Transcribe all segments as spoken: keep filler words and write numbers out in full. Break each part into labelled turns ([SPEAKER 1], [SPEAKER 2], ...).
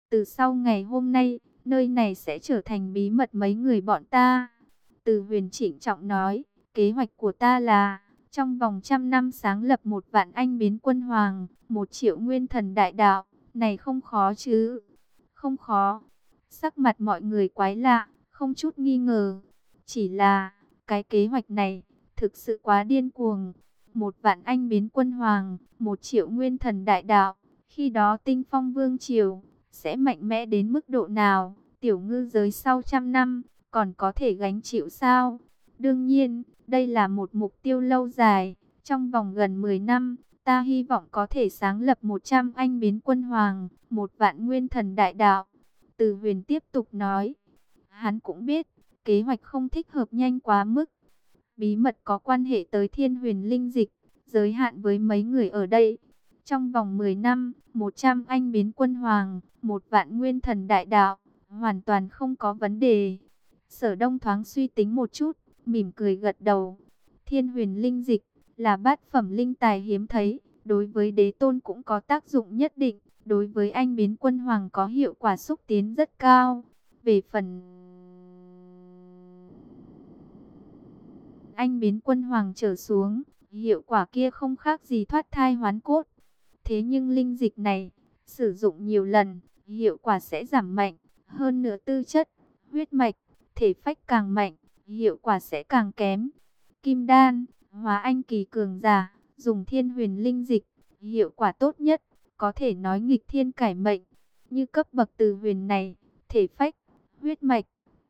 [SPEAKER 1] Từ sau ngày hôm nay, nơi này sẽ trở thành bí mật mấy người bọn ta. Từ Huyền trịnh trọng nói, kế hoạch của ta là trong vòng trăm năm sáng lập một vạn anh biến quân hoàng, một triệu nguyên thần đại đạo. Này không khó chứ? Không khó. Sắc mặt mọi người quái lạ, không chút nghi ngờ. Chỉ là, cái kế hoạch này, thực sự quá điên cuồng. Một vạn anh biến quân hoàng, một triệu nguyên thần đại đạo. Khi đó tinh phong vương triều, sẽ mạnh mẽ đến mức độ nào? Tiểu ngư giới sau trăm năm, còn có thể gánh chịu sao? Đương nhiên, đây là một mục tiêu lâu dài. Trong vòng gần mười năm, ta hy vọng có thể sáng lập một trăm anh biến quân hoàng, một vạn nguyên thần đại đạo. Từ Huyền tiếp tục nói, hắn cũng biết, kế hoạch không thích hợp nhanh quá mức. Bí mật có quan hệ tới thiên huyền linh dịch, giới hạn với mấy người ở đây. Trong vòng mười năm, một trăm anh biến quân hoàng, một vạn nguyên thần đại đạo, hoàn toàn không có vấn đề. Sở Đông thoáng suy tính một chút, mỉm cười gật đầu. Thiên huyền linh dịch là bát phẩm linh tài hiếm thấy, đối với đế tôn cũng có tác dụng nhất định, đối với anh biến quân hoàng có hiệu quả xúc tiến rất cao. Về phần anh biến quân hoàng trở xuống, hiệu quả kia không khác gì thoát thai hoán cốt. Thế nhưng linh dịch này, sử dụng nhiều lần, hiệu quả sẽ giảm mạnh. Hơn nữa tư chất, huyết mạch, thể phách càng mạnh, hiệu quả sẽ càng kém. Kim đan, hóa anh kỳ cường giả, dùng thiên huyền linh dịch, hiệu quả tốt nhất, có thể nói nghịch thiên cải mệnh. Như cấp bậc từ huyền này, thể phách, huyết mạch,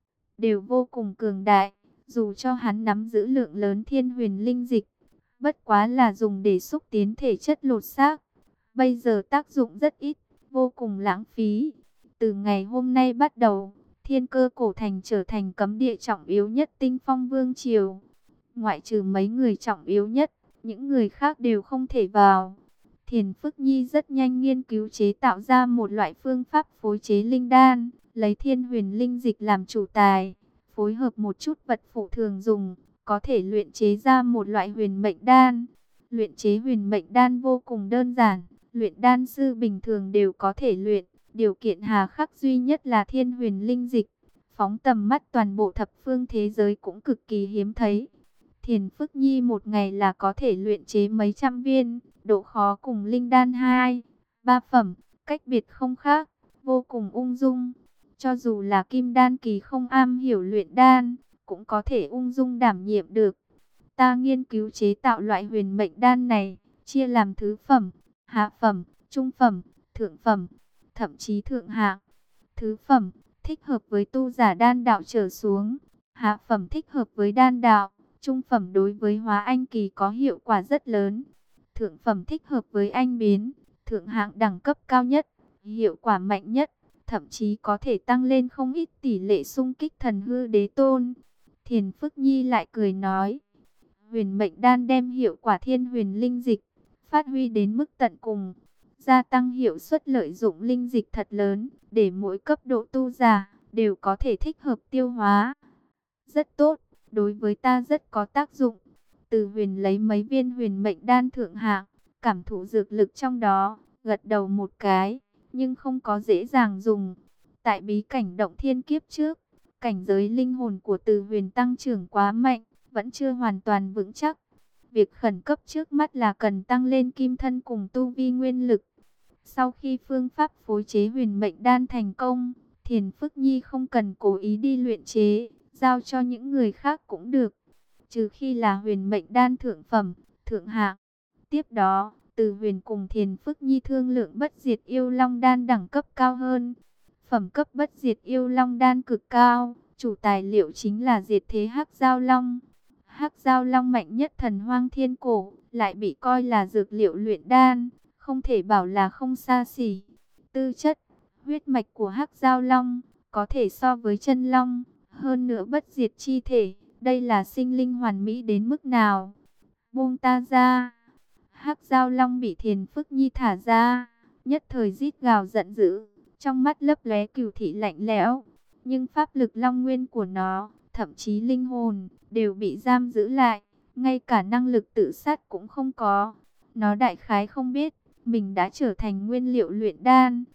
[SPEAKER 1] đều vô cùng cường đại. Dù cho hắn nắm giữ lượng lớn thiên huyền linh dịch, bất quá là dùng để xúc tiến thể chất lột xác. Bây giờ tác dụng rất ít, vô cùng lãng phí. Từ ngày hôm nay bắt đầu, Thiên Cơ cổ thành trở thành cấm địa trọng yếu nhất Tinh Phong Vương triều. Ngoại trừ mấy người trọng yếu nhất, những người khác đều không thể vào. Thiền Phức Nhi rất nhanh nghiên cứu chế tạo ra một loại phương pháp phối chế linh đan, lấy thiên huyền linh dịch làm chủ tài, phối hợp một chút vật phụ thường dùng, có thể luyện chế ra một loại huyền mệnh đan. Luyện chế huyền mệnh đan vô cùng đơn giản, luyện đan sư bình thường đều có thể luyện, điều kiện hà khắc duy nhất là thiên huyền linh dịch. Phóng tầm mắt toàn bộ thập phương thế giới cũng cực kỳ hiếm thấy. Thiền Phức Nhi một ngày là có thể luyện chế mấy trăm viên, độ khó cùng linh đan hai, ba phẩm, cách biệt không khác, vô cùng ung dung. Cho dù là kim đan kỳ không am hiểu luyện đan, cũng có thể ung dung đảm nhiệm được. Ta nghiên cứu chế tạo loại huyền mệnh đan này, chia làm thứ phẩm, hạ phẩm, trung phẩm, thượng phẩm, thậm chí thượng hạng. Thứ phẩm, thích hợp với tu giả đan đạo trở xuống. Hạ phẩm thích hợp với đan đạo. Trung phẩm đối với hóa anh kỳ có hiệu quả rất lớn. Thượng phẩm thích hợp với anh biến. Thượng hạng đẳng cấp cao nhất, hiệu quả mạnh nhất. Thậm chí có thể tăng lên không ít tỷ lệ xung kích thần hư đế tôn. Thiền Phức Nhi lại cười nói, huyền mệnh đan đem hiệu quả thiên huyền linh dịch phát huy đến mức tận cùng, gia tăng hiệu suất lợi dụng linh dịch thật lớn, để mỗi cấp độ tu giả đều có thể thích hợp tiêu hóa. Rất tốt, đối với ta rất có tác dụng. Từ Huyền lấy mấy viên huyền mệnh đan thượng hạng, cảm thụ dược lực trong đó, gật đầu một cái, nhưng không có dễ dàng dùng. Tại bí cảnh động thiên kiếp trước, cảnh giới linh hồn của Từ Huyền tăng trưởng quá mạnh, vẫn chưa hoàn toàn vững chắc. Việc khẩn cấp trước mắt là cần tăng lên kim thân cùng tu vi nguyên lực. Sau khi phương pháp phối chế huyền mệnh đan thành công, Thiền Phức Nhi không cần cố ý đi luyện chế, giao cho những người khác cũng được. Trừ khi là huyền mệnh đan thượng phẩm, thượng hạng. Tiếp đó, Từ Huyền cùng Thiền Phức Nhi thương lượng bất diệt yêu long đan đẳng cấp cao hơn. Phẩm cấp bất diệt yêu long đan cực cao, chủ tài liệu chính là diệt thế hắc giao long. Hắc giao long mạnh nhất thần hoang thiên cổ, lại bị coi là dược liệu luyện đan, không thể bảo là không xa xỉ. Tư chất, huyết mạch của hắc giao long có thể so với chân long, hơn nữa bất diệt chi thể, đây là sinh linh hoàn mỹ đến mức nào. Buông ta ra. Hắc giao long bị Thiền Phức Nhi thả ra, nhất thời rít gào giận dữ, trong mắt lấp lóe cừu thị lạnh lẽo, nhưng pháp lực long nguyên của nó, thậm chí linh hồn, đều bị giam giữ lại, ngay cả năng lực tự sát cũng không có. Nó đại khái không biết, mình đã trở thành nguyên liệu luyện đan.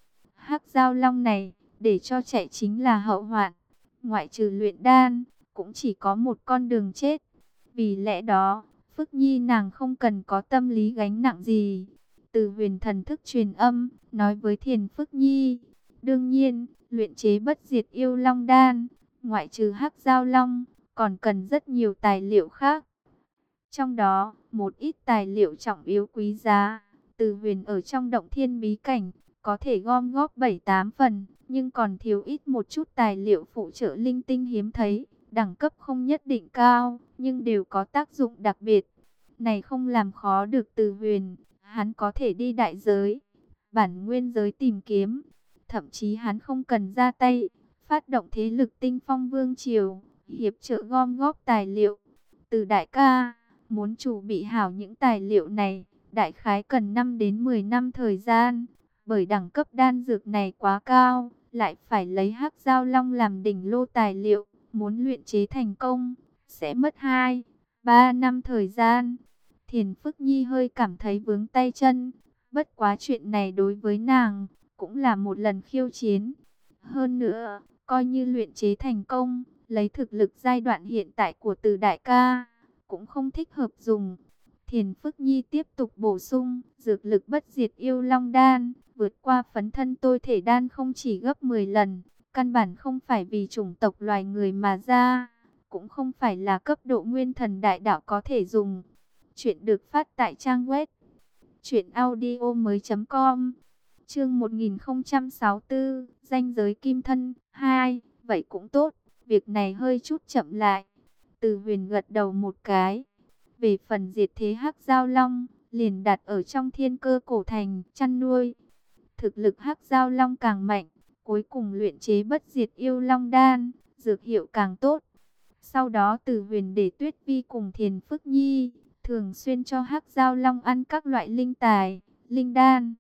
[SPEAKER 1] Hắc Giao Long này, để cho chạy chính là hậu hoạn. Ngoại trừ luyện đan, cũng chỉ có một con đường chết. Vì lẽ đó, Phước Nhi nàng không cần có tâm lý gánh nặng gì. Từ huyền thần thức truyền âm, nói với Thiền Phước Nhi. Đương nhiên, luyện chế bất diệt yêu long đan, ngoại trừ Hắc Giao Long, còn cần rất nhiều tài liệu khác. Trong đó, một ít tài liệu trọng yếu quý giá, Từ huyền ở trong động thiên bí cảnh, có thể gom góp bảy tám phần, nhưng còn thiếu ít một chút tài liệu phụ trợ linh tinh hiếm thấy, đẳng cấp không nhất định cao, nhưng đều có tác dụng đặc biệt. Này không làm khó được Từ huyền, hắn có thể đi đại giới, bản nguyên giới tìm kiếm, thậm chí hắn không cần ra tay, phát động thế lực Tinh Phong Vương Triều, hiệp trợ gom góp tài liệu. Từ đại ca, muốn chủ bị hảo những tài liệu này, đại khái cần năm đến mười năm thời gian, bởi đẳng cấp đan dược này quá cao, lại phải lấy Hắc Giao Long làm đỉnh lô tài liệu, muốn luyện chế thành công, sẽ mất hai ba năm thời gian. Thiền Phước Nhi hơi cảm thấy vướng tay chân, bất quá chuyện này đối với nàng, cũng là một lần khiêu chiến. Hơn nữa, coi như luyện chế thành công, lấy thực lực giai đoạn hiện tại của Từ đại ca, cũng không thích hợp dùng. Thiền Phước Nhi tiếp tục bổ sung, dược lực bất diệt yêu long đan, vượt qua phấn thân tôi thể đan không chỉ gấp mười lần, căn bản không phải vì chủng tộc loài người mà ra, cũng không phải là cấp độ nguyên thần đại đạo có thể dùng. Chuyện được phát tại trang web truyện audio mới chấm com. Chương một nghìn không trăm sáu mươi tư, danh giới kim thân hai, vậy cũng tốt, việc này hơi chút chậm lại. Từ huyền gật đầu một cái. Về phần diệt thế Hắc Giao Long, liền đặt ở trong Thiên Cơ cổ thành chăn nuôi. Thực lực Hắc Giao Long càng mạnh, cuối cùng luyện chế bất diệt yêu long đan, dược hiệu càng tốt. Sau đó Từ huyền để Tuyết Vi cùng Thiền Phước Nhi thường xuyên cho Hắc Giao Long ăn các loại linh tài, linh đan.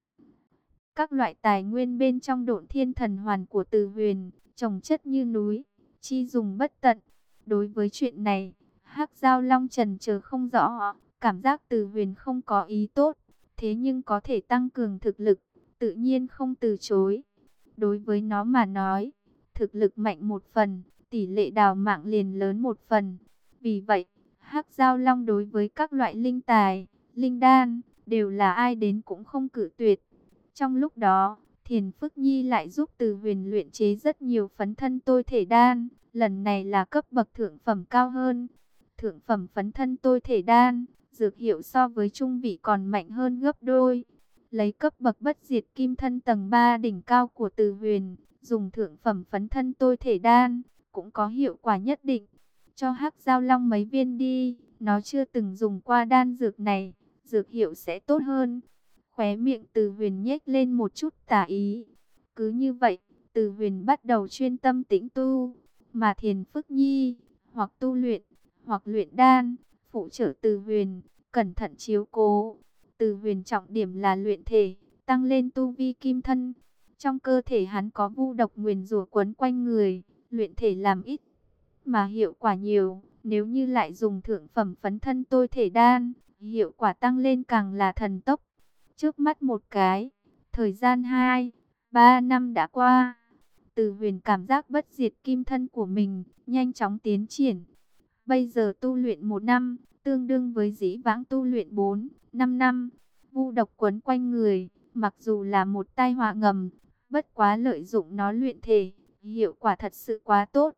[SPEAKER 1] Các loại tài nguyên bên trong Độn Thiên Thần Hoàn của Từ huyền, trồng chất như núi, chi dùng bất tận. Đối với chuyện này, Hắc Giao Long trần chờ không rõ, cảm giác Từ huyền không có ý tốt, thế nhưng có thể tăng cường thực lực, tự nhiên không từ chối. Đối với nó mà nói, thực lực mạnh một phần, tỷ lệ đào mạng liền lớn một phần. Vì vậy, Hắc Giao Long đối với các loại linh tài, linh đan, đều là ai đến cũng không cự tuyệt. Trong lúc đó, Thiền Phước Nhi lại giúp Từ huyền luyện chế rất nhiều phấn thân tôi thể đan, lần này là cấp bậc thượng phẩm cao hơn. Thượng phẩm phấn thân tôi thể đan, dược hiệu so với trung vị còn mạnh hơn gấp đôi. Lấy cấp bậc bất diệt kim thân tầng ba đỉnh cao của Từ huyền, dùng thượng phẩm phấn thân tôi thể đan, cũng có hiệu quả nhất định. Cho Hắc Giao Long mấy viên đi, nó chưa từng dùng qua đan dược này, dược hiệu sẽ tốt hơn. Khóe miệng Từ huyền nhếch lên một chút tà ý. Cứ như vậy, Từ huyền bắt đầu chuyên tâm tĩnh tu, mà Thiền Phước Nhi, hoặc tu luyện, hoặc luyện đan, phụ trợ Từ huyền, cẩn thận chiếu cố. Từ huyền trọng điểm là luyện thể, tăng lên tu vi kim thân. Trong cơ thể hắn có vu độc nguyền rủa quấn quanh người, luyện thể làm ít, mà hiệu quả nhiều. Nếu như lại dùng thượng phẩm phấn thân tôi thể đan, hiệu quả tăng lên càng là thần tốc. Trước mắt một cái, thời gian hai ba năm đã qua. Từ huyền cảm giác bất diệt kim thân của mình nhanh chóng tiến triển. Bây giờ tu luyện một năm, tương đương với dĩ vãng tu luyện bốn năm năm. Vu độc quấn quanh người, mặc dù là một tai họa ngầm, bất quá lợi dụng nó luyện thể, hiệu quả thật sự quá tốt.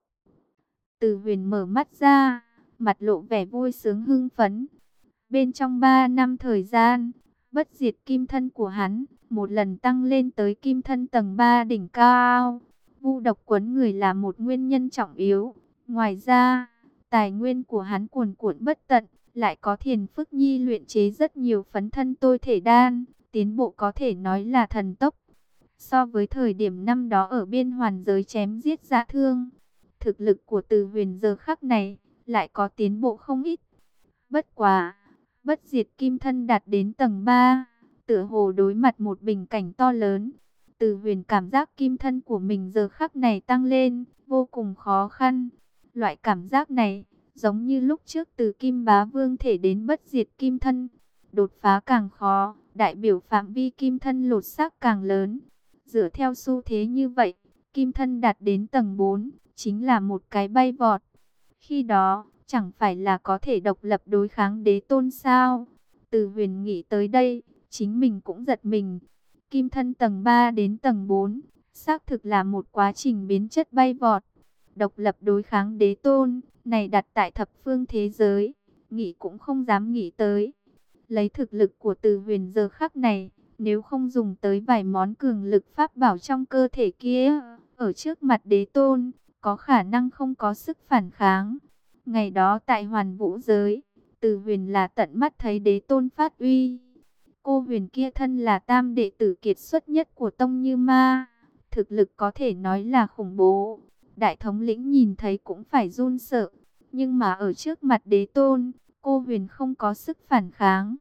[SPEAKER 1] Từ huyền mở mắt ra, mặt lộ vẻ vui sướng hưng phấn. Bên trong ba năm thời gian, bất diệt kim thân của hắn một lần tăng lên tới kim thân tầng ba đỉnh cao. Vu độc quấn người là một nguyên nhân trọng yếu. Ngoài ra, tài nguyên của hắn cuồn cuộn bất tận, lại có Thiền Phước Nhi luyện chế rất nhiều phấn thân tôi thể đan, tiến bộ có thể nói là thần tốc. So với thời điểm năm đó ở biên hoàn giới chém giết dã thương, thực lực của Từ huyền giờ khắc này lại có tiến bộ không ít. Bất quá, bất diệt kim thân đạt đến tầng ba, tựa hồ đối mặt một bình cảnh to lớn. Từ huyền cảm giác kim thân của mình giờ khắc này tăng lên, vô cùng khó khăn. Loại cảm giác này, giống như lúc trước từ Kim Bá Vương thể đến bất diệt kim thân. Đột phá càng khó, đại biểu phạm vi kim thân lột xác càng lớn. Dựa theo xu thế như vậy, kim thân đạt đến tầng bốn, chính là một cái bay vọt. Khi đó, chẳng phải là có thể độc lập đối kháng đế tôn sao? Từ Huyền nghĩ tới đây, chính mình cũng giật mình. Kim thân tầng ba đến tầng bốn, xác thực là một quá trình biến chất bay vọt. Độc lập đối kháng đế tôn, này đặt tại thập phương thế giới, nghĩ cũng không dám nghĩ tới. Lấy thực lực của Từ Huyền giờ khắc này, nếu không dùng tới vài món cường lực pháp bảo trong cơ thể kia, ở trước mặt đế tôn, có khả năng không có sức phản kháng. Ngày đó tại Hoàn Vũ giới, Từ Huyền là tận mắt thấy đế tôn phát uy. Cô Huyền kia thân là tam đệ tử kiệt xuất nhất của Tông Như Ma, thực lực có thể nói là khủng bố. Đại thống lĩnh nhìn thấy cũng phải run sợ, nhưng mà ở trước mặt đế tôn, cô Huyền không có sức phản kháng.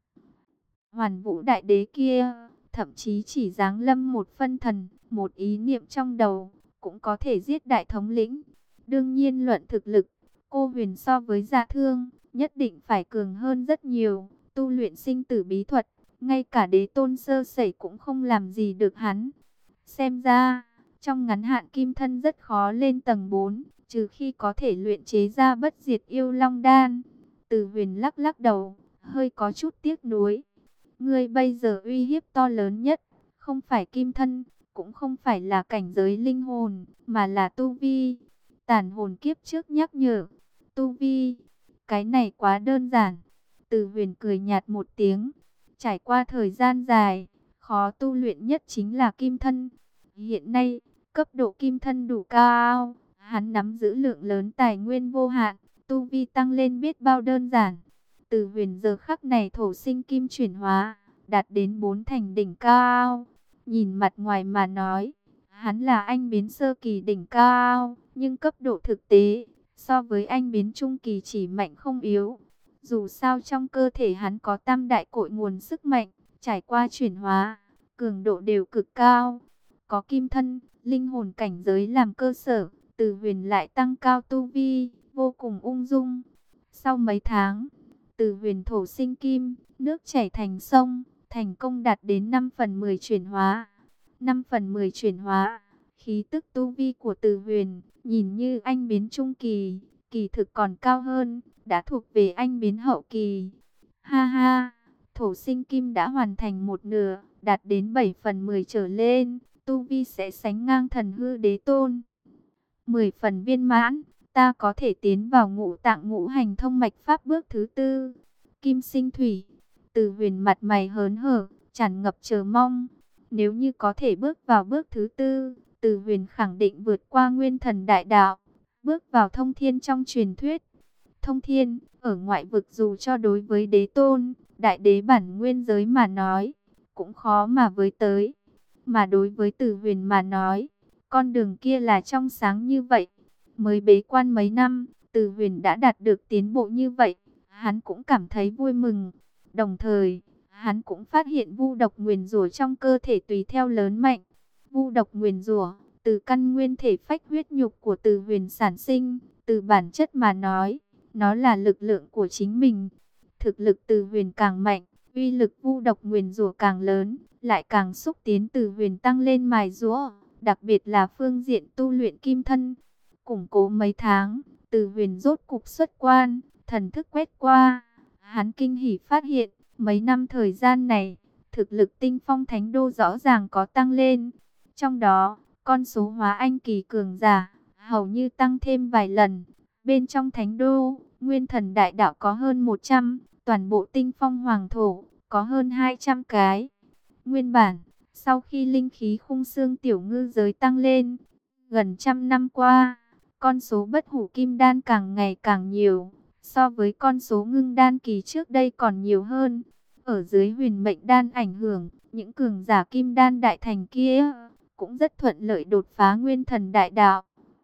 [SPEAKER 1] Hoàn Vũ đại đế kia, thậm chí chỉ giáng lâm một phân thần, một ý niệm trong đầu, cũng có thể giết đại thống lĩnh. Đương nhiên luận thực lực, cô Huyền so với Dạ Thương, nhất định phải cường hơn rất nhiều. Tu luyện sinh tử bí thuật, ngay cả đế tôn sơ sẩy cũng không làm gì được hắn. Xem ra, trong ngắn hạn kim thân rất khó lên tầng bốn, trừ khi có thể luyện chế ra bất diệt yêu long đan. Từ Huyền lắc lắc đầu, hơi có chút tiếc nuối. Ngươi bây giờ uy hiếp to lớn nhất, không phải kim thân, cũng không phải là cảnh giới linh hồn, mà là tu vi. Tản hồn kiếp trước nhắc nhở, tu vi, cái này quá đơn giản. Từ Huyền cười nhạt một tiếng, trải qua thời gian dài, khó tu luyện nhất chính là kim thân. Hiện nay, cấp độ kim thân đủ cao, hắn nắm giữ lượng lớn tài nguyên vô hạn, tu vi tăng lên biết bao đơn giản. Từ Huyền giờ khắc này thổ sinh kim chuyển hóa, đạt đến bốn thành đỉnh cao. Nhìn mặt ngoài mà nói, hắn là anh biến sơ kỳ đỉnh cao, nhưng cấp độ thực tế, so với anh biến trung kỳ chỉ mạnh không yếu. Dù sao trong cơ thể hắn có tam đại cội nguồn sức mạnh, trải qua chuyển hóa, cường độ đều cực cao. Có kim thân, linh hồn cảnh giới làm cơ sở, Từ Huyền lại tăng cao tu vi, vô cùng ung dung. Sau mấy tháng, Từ Huyền thổ sinh kim, nước chảy thành sông, thành công đạt đến năm phần mười chuyển hóa. năm phần mười chuyển hóa, khí tức tu vi của Từ Huyền, nhìn như anh biến trung kỳ, kỳ thực còn cao hơn, đã thuộc về anh biến hậu kỳ. Ha ha, thổ sinh kim đã hoàn thành một nửa, đạt đến bảy phần mười trở lên, tu vi sẽ sánh ngang thần hư đế tôn. mười phần viên mãn, ta có thể tiến vào ngũ tạng ngũ hành thông mạch pháp bước thứ tư. Kim sinh thủy, Từ Huyền mặt mày hớn hở, tràn ngập chờ mong. Nếu như có thể bước vào bước thứ tư, Từ Huyền khẳng định vượt qua nguyên thần đại đạo, bước vào thông thiên trong truyền thuyết. Thông thiên, ở ngoại vực dù cho đối với đế tôn, đại đế bản nguyên giới mà nói, cũng khó mà với tới. Mà đối với Từ Huyền mà nói, con đường kia là trong sáng như vậy. Mới bế quan mấy năm, Từ Huyền đã đạt được tiến bộ như vậy, hắn cũng cảm thấy vui mừng. Đồng thời, hắn cũng phát hiện vu độc nguyền rủa trong cơ thể tùy theo lớn mạnh. Vu độc nguyền rủa từ căn nguyên thể phách huyết nhục của Từ Huyền sản sinh, từ bản chất mà nói, nó là lực lượng của chính mình. Thực lực Từ Huyền càng mạnh, uy lực vu độc nguyền rủa càng lớn, lại càng xúc tiến Từ Huyền tăng lên mài giũa, đặc biệt là phương diện tu luyện kim thân. Củng cố mấy tháng, Từ Huyền rốt cục xuất quan, thần thức quét qua, hắn kinh hỉ phát hiện, mấy năm thời gian này, thực lực Tinh Phong Thánh Đô rõ ràng có tăng lên. Trong đó, con số hóa anh kỳ cường giả hầu như tăng thêm vài lần. Bên trong Thánh Đô, Nguyên Thần Đại Đạo có hơn một trăm, toàn bộ Tinh Phong Hoàng Thổ có hơn hai trăm cái. Nguyên bản, sau khi linh khí khung xương tiểu ngư giới tăng lên, gần trăm năm qua, con số bất hủ kim đan càng ngày càng nhiều, so với con số ngưng đan kỳ trước đây còn nhiều hơn. Ở dưới huyền mệnh đan ảnh hưởng, những cường giả kim đan đại thành kia cũng rất thuận lợi đột phá nguyên thần đại đạo.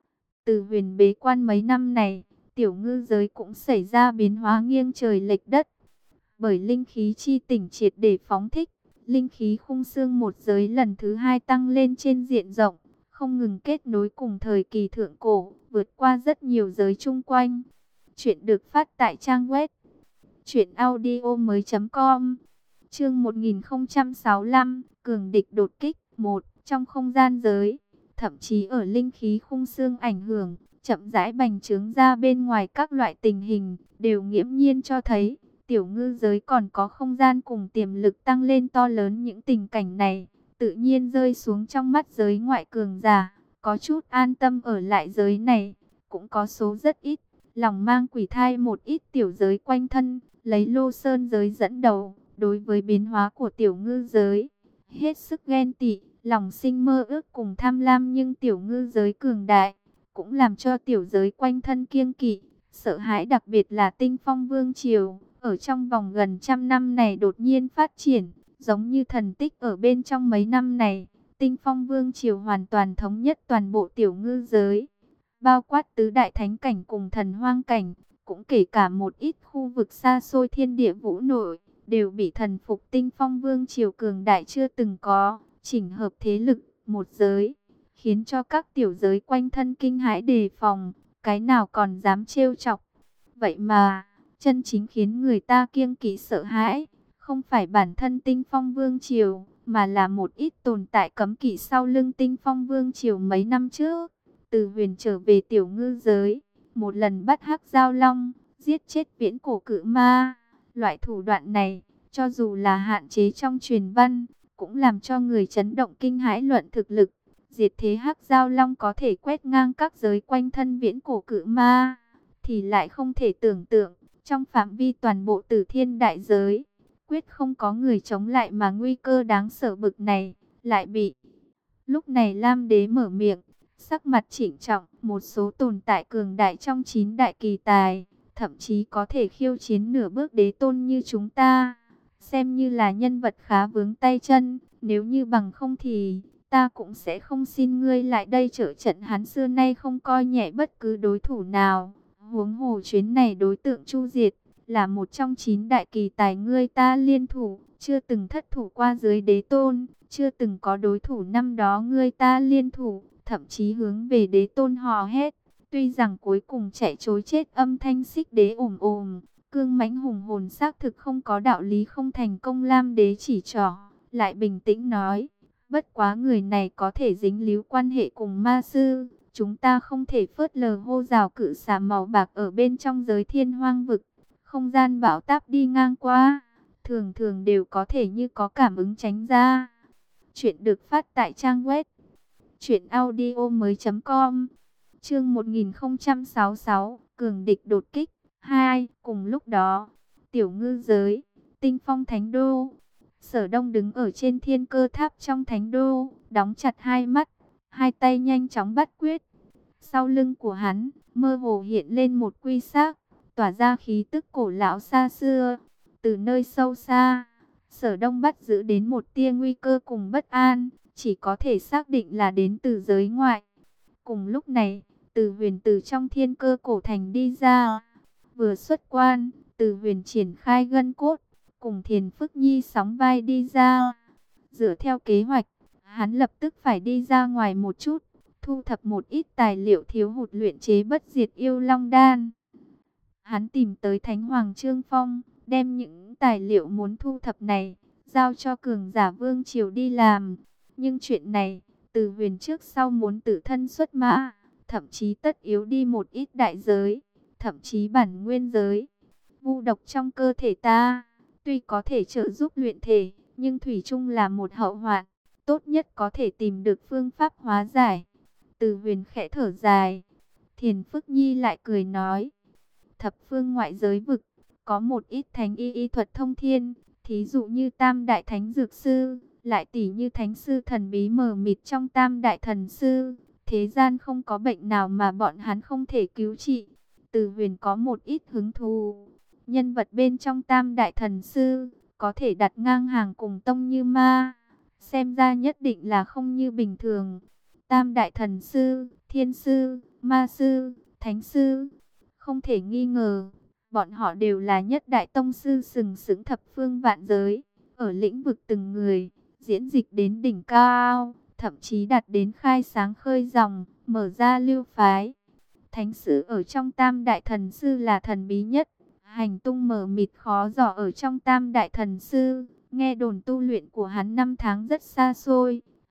[SPEAKER 1] Từ Huyền bế quan mấy năm này, tiểu ngư giới cũng xảy ra biến hóa nghiêng trời lệch đất. Bởi linh khí chi tỉnh triệt để phóng thích, linh khí khung xương một giới lần thứ hai tăng lên trên diện rộng, không ngừng kết nối cùng thời kỳ thượng cổ, vượt qua rất nhiều giới chung quanh. Chuyện được phát tại trang web truyện audio mới chấm com. Chương một nghìn không trăm sáu mươi lăm, cường địch đột kích một. Trong không gian giới, thậm chí ở linh khí khung xương ảnh hưởng, chậm rãi bành trướng ra bên ngoài các loại tình hình, đều nghiễm nhiên cho thấy, tiểu ngư giới còn có không gian cùng tiềm lực tăng lên to lớn. Những tình cảnh này, tự nhiên rơi xuống trong mắt giới ngoại cường giả, có chút an tâm ở lại giới này, cũng có số rất ít, lòng mang quỷ thai một ít tiểu giới quanh thân, lấy Lô Sơn giới dẫn đầu, đối với biến hóa của tiểu ngư giới, hết sức ghen tị, lòng sinh mơ ước cùng tham lam. Nhưng tiểu ngư giới cường đại, cũng làm cho tiểu giới quanh thân kiêng kỵ, sợ hãi. Đặc biệt là Tinh Phong Vương Triều, ở trong vòng gần trăm năm này đột nhiên phát triển, giống như thần tích ở bên trong mấy năm này. Tinh Phong Vương Triều hoàn toàn thống nhất toàn bộ tiểu ngư giới, bao quát tứ đại thánh cảnh cùng thần hoang cảnh, cũng kể cả một ít khu vực xa xôi thiên địa vũ nội, đều bị thần phục. Tinh Phong Vương Triều cường đại chưa từng có, chỉnh hợp thế lực một giới, khiến cho các tiểu giới quanh thân kinh hãi đề phòng, cái nào còn dám trêu chọc. Vậy mà, chân chính khiến người ta kiêng kỵ sợ hãi, không phải bản thân Tinh Phong Vương Triều, mà là một ít tồn tại cấm kỵ sau lưng Tinh Phong Vương Triều. Mấy năm trước, Từ Huyền trở về tiểu ngư giới, một lần bắt hắc giao long, giết chết viễn cổ cự ma. Loại thủ đoạn này, cho dù là hạn chế trong truyền văn, cũng làm cho người chấn động kinh hãi. Luận thực lực, diệt thế hắc giao long có thể quét ngang các giới quanh thân viễn cổ cự ma, thì lại không thể tưởng tượng, trong phạm vi toàn bộ Tử Thiên đại giới, quyết không có người chống lại. Mà nguy cơ đáng sợ bực này, lại bị lúc này Lam Đế mở miệng, sắc mặt chỉnh trọng. Một số tồn tại cường đại trong chín đại kỳ tài, thậm chí có thể khiêu chiến nửa bước đế tôn như chúng ta, xem như là nhân vật khá vướng tay chân. Nếu như bằng không thì ta cũng sẽ không xin ngươi lại đây trợ trận. Hắn xưa nay không coi nhẹ bất cứ đối thủ nào, huống hồ chuyến này đối tượng chu diệt là một trong chín đại kỳ tài ngươi ta liên thủ, chưa từng thất thủ qua dưới đế tôn, chưa từng có đối thủ năm đó ngươi ta liên thủ, thậm chí hướng về đế tôn hò hét. Tuy rằng cuối cùng chạy trối chết, âm thanh xích đế ồm ồm, cương mãnh hùng hồn, xác thực không có đạo lý không thành công. Lam Đế chỉ trỏ, lại bình tĩnh nói, bất quá người này có thể dính líu quan hệ cùng ma sư, chúng ta không thể phớt lờ. Hô rào cự xà màu bạc ở bên trong giới thiên hoang vực, không gian bão táp đi ngang qua, thường thường đều có thể như có cảm ứng tránh ra. Chuyện được phát tại trang web truyện audio mới chấm com. Chương một nghìn không trăm sáu mươi sáu, cường địch đột kích hai. Cùng lúc đó, tiểu ngư giới, Tinh Phong Thánh Đô, Sở Đông đứng ở trên thiên cơ tháp trong thánh đô, đóng chặt hai mắt, hai tay nhanh chóng bắt quyết. Sau lưng của hắn, mơ hồ hiện lên một quy xác, tỏa ra khí tức cổ lão xa xưa. Từ nơi sâu xa, Sở Đông bắt giữ đến một tia nguy cơ cùng bất an, chỉ có thể xác định là đến từ giới ngoại. Cùng lúc này, Từ Huyền từ trong thiên cơ cổ thành đi ra. Vừa xuất quan, Từ Huyền triển khai gân cốt, cùng Thiền Phức Nhi sóng vai đi ra. Dựa theo kế hoạch, hắn lập tức phải đi ra ngoài một chút, thu thập một ít tài liệu thiếu hụt luyện chế bất diệt yêu long đan. Hắn tìm tới Thánh Hoàng Trương Phong, đem những tài liệu muốn thu thập này giao cho cường giả vương triều đi làm. Nhưng chuyện này, Từ Huyền trước sau muốn tự thân xuất mã, thậm chí tất yếu đi một ít đại giới, thậm chí bản nguyên giới. Vu độc trong cơ thể ta, tuy có thể trợ giúp luyện thể, nhưng thủy chung là một hậu hoạn, tốt nhất có thể tìm được phương pháp hóa giải. Từ Huyền khẽ thở dài. Thiền Phức Nhi lại cười nói, thập phương ngoại giới vực, có một ít thánh y y thuật thông thiên, thí dụ như Tam Đại Thánh Dược Sư, lại tỷ như Thánh Sư thần bí mờ mịt trong Tam Đại Thần Sư. Thế gian không có bệnh nào mà bọn hắn không thể cứu trị. Từ Huyền có một ít hứng thú. Nhân vật bên trong Tam Đại Thần Sư, có thể đặt ngang hàng cùng Tông Như Ma, xem ra nhất định là không như bình thường. Tam Đại Thần Sư, Thiên Sư, Ma Sư, Thánh Sư, không thể nghi ngờ, bọn họ đều là nhất đại tông sư sừng sững thập phương vạn giới, ở lĩnh vực từng người, diễn dịch đến đỉnh cao, thậm chí đạt đến khai sáng khơi dòng, mở ra lưu phái. Thánh Sư ở trong Tam Đại Thần Sư là thần bí nhất, hành tung mờ mịt khó dò ở trong Tam Đại Thần Sư. Nghe đồn tu luyện của hắn năm tháng rất xa xôi,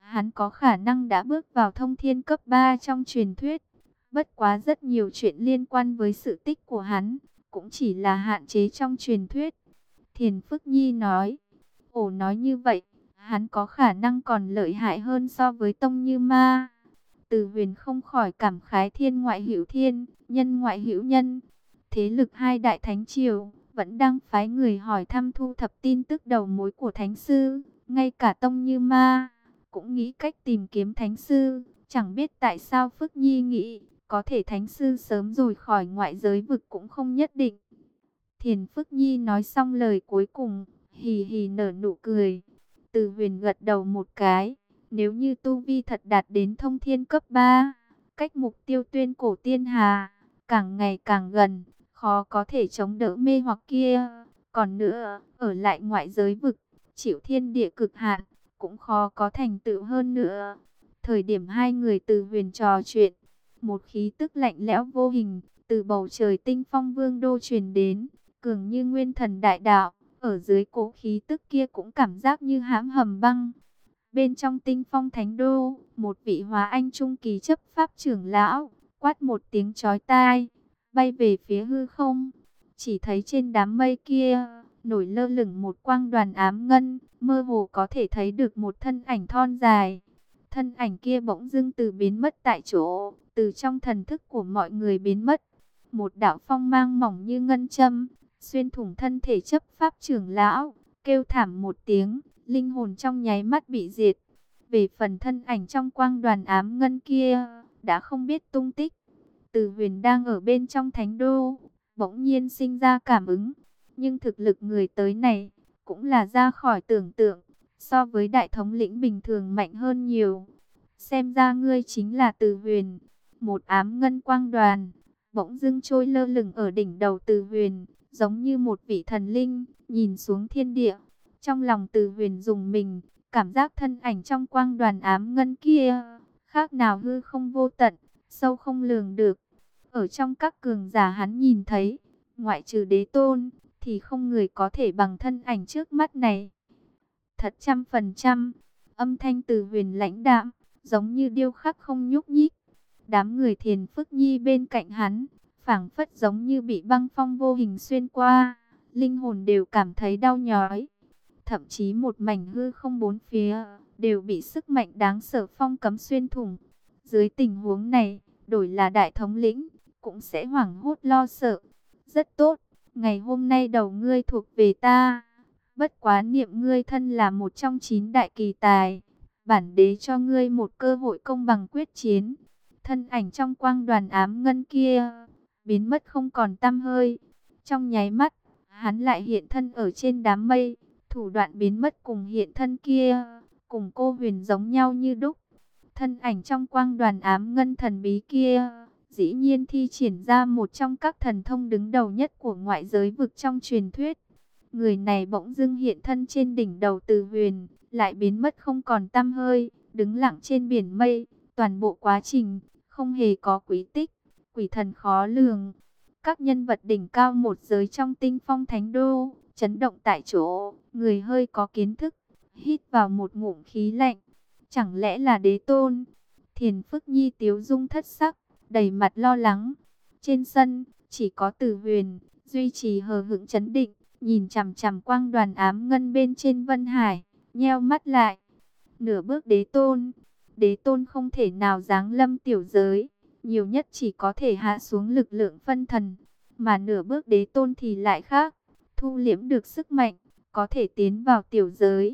[SPEAKER 1] hắn có khả năng đã bước vào thông thiên cấp ba trong truyền thuyết. Bất quá rất nhiều chuyện liên quan với sự tích của hắn, cũng chỉ là hạn chế trong truyền thuyết. Thiền Phức Nhi nói, ồ nói như vậy, hắn có khả năng còn lợi hại hơn so với Tông Như Ma. Từ Huyền không khỏi cảm khái thiên ngoại hữu thiên, nhân ngoại hữu nhân. Thế lực hai đại thánh triều vẫn đang phái người hỏi thăm thu thập tin tức đầu mối của thánh sư. Ngay cả Tông Như Ma cũng nghĩ cách tìm kiếm thánh sư. Chẳng biết tại sao Phức Nhi nghĩ có thể thánh sư sớm rồi khỏi ngoại giới vực cũng không nhất định. Thiền Phức Nhi nói xong lời cuối cùng, hì hì nở nụ cười. Từ Huyền gật đầu một cái. Nếu như tu vi thật đạt đến thông thiên cấp ba, cách mục tiêu tuyên cổ tiên hà càng ngày càng gần, khó có thể chống đỡ mê hoặc kia. Còn nữa, ở lại ngoại giới vực, chịu thiên địa cực hạn, cũng khó có thành tựu hơn nữa. Thời điểm hai người Từ Huyền trò chuyện, một khí tức lạnh lẽo vô hình từ bầu trời Tinh Phong Vương đô truyền đến, cường như nguyên thần đại đạo. Ở dưới cỗ khí tức kia cũng cảm giác như hãm hầm băng. Bên trong Tinh Phong Thánh Đô, một vị hóa anh trung kỳ chấp pháp trưởng lão quát một tiếng chói tai, bay về phía hư không. Chỉ thấy trên đám mây kia nổi lơ lửng một quang đoàn ám ngân, mơ hồ có thể thấy được một thân ảnh thon dài. Thân ảnh kia bỗng dưng từ biến mất tại chỗ, từ trong thần thức của mọi người biến mất. Một đạo phong mang mỏng như ngân châm xuyên thủng thân thể chấp pháp trưởng lão, kêu thảm một tiếng, linh hồn trong nháy mắt bị diệt. Về phần thân ảnh trong quang đoàn ám ngân kia, đã không biết tung tích. Từ Huyền đang ở bên trong thánh đô, bỗng nhiên sinh ra cảm ứng. Nhưng thực lực người tới này, cũng là ra khỏi tưởng tượng, so với đại thống lĩnh bình thường mạnh hơn nhiều. Xem ra ngươi chính là Từ Huyền. Một ám ngân quang đoàn, bỗng dưng trôi lơ lửng ở đỉnh đầu Từ Huyền, giống như một vị thần linh, nhìn xuống thiên địa. Trong lòng Từ Huyền rùng mình, cảm giác thân ảnh trong quang đoàn ám ngân kia, khác nào hư không vô tận, sâu không lường được. Ở trong các cường giả hắn nhìn thấy, ngoại trừ Đế Tôn, thì không người có thể bằng thân ảnh trước mắt này. Thật trăm phần trăm, âm thanh Từ Huyền lãnh đạm, giống như điêu khắc không nhúc nhích. Đám người Thiền Phức Nhi bên cạnh hắn, phảng phất giống như bị băng phong vô hình xuyên qua, linh hồn đều cảm thấy đau nhói. Thậm chí một mảnh hư không bốn phía đều bị sức mạnh đáng sợ phong cấm xuyên thủng. Dưới tình huống này, đổi là đại thống lĩnh cũng sẽ hoảng hốt lo sợ. Rất tốt, ngày hôm nay đầu ngươi thuộc về ta. Bất quá niệm ngươi thân là một trong chín đại kỳ tài, bản đế cho ngươi một cơ hội công bằng quyết chiến. Thân ảnh trong quang đoàn ám ngân kia biến mất không còn tăm hơi. Trong nháy mắt, hắn lại hiện thân ở trên đám mây. Thủ đoạn biến mất cùng hiện thân kia, cùng cô Huyền giống nhau như đúc. Thân ảnh trong quang đoàn ám ngân thần bí kia, dĩ nhiên thi triển ra một trong các thần thông đứng đầu nhất của ngoại giới vực trong truyền thuyết. Người này bỗng dưng hiện thân trên đỉnh đầu Từ Huyền, lại biến mất không còn tăm hơi, đứng lặng trên biển mây. Toàn bộ quá trình, không hề có quý tích, quỷ thần khó lường. Các nhân vật đỉnh cao một giới trong Tinh Phong Thánh Đô chấn động tại chỗ, người hơi có kiến thức, hít vào một ngụm khí lạnh. Chẳng lẽ là Đế Tôn? Thiền Phức Nhi tiếu dung thất sắc, đầy mặt lo lắng. Trên sân, chỉ có Từ Huyền, duy trì hờ hững trấn định, nhìn chằm chằm quang đoàn ám ngân bên trên Vân Hải, nheo mắt lại. Nửa bước Đế Tôn, Đế Tôn không thể nào giáng lâm tiểu giới, nhiều nhất chỉ có thể hạ xuống lực lượng phân thần. Mà nửa bước Đế Tôn thì lại khác, thu liễm được sức mạnh, có thể tiến vào tiểu giới.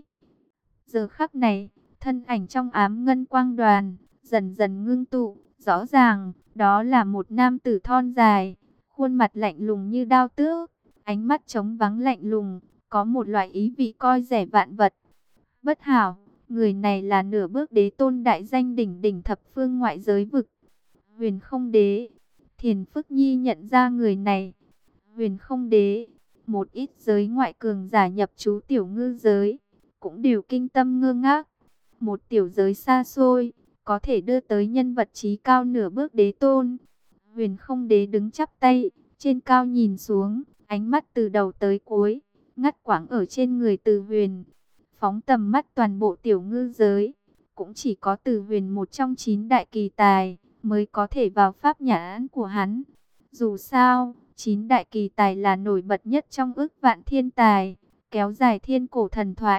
[SPEAKER 1] Giờ khắc này, thân ảnh trong ám ngân quang đoàn dần dần ngưng tụ, rõ ràng đó là một nam tử thon dài, khuôn mặt lạnh lùng như đao tước, ánh mắt trống vắng lạnh lùng, có một loại ý vị coi rẻ vạn vật. Bất hảo, người này là nửa bước Đế Tôn đại danh đỉnh đỉnh thập phương ngoại giới vực, Huyền Không Đế. Thiền Phức Nhi nhận ra người này. Huyền Không Đế, một ít giới ngoại cường giả nhập trú tiểu ngư giới, cũng đều kinh tâm ngơ ngác. Một tiểu giới xa xôi, có thể đưa tới nhân vật trí cao nửa bước Đế Tôn. Huyền Không Đế đứng chắp tay, trên cao nhìn xuống, ánh mắt từ đầu tới cuối, ngắt quãng ở trên người Từ Huyền. Phóng tầm mắt toàn bộ tiểu ngư giới, cũng chỉ có Từ Huyền một trong chín đại kỳ tài mới có thể vào pháp nhãn của hắn. Dù sao, chín đại kỳ tài là nổi bật nhất trong ức vạn thiên tài, kéo dài thiên cổ thần thoại.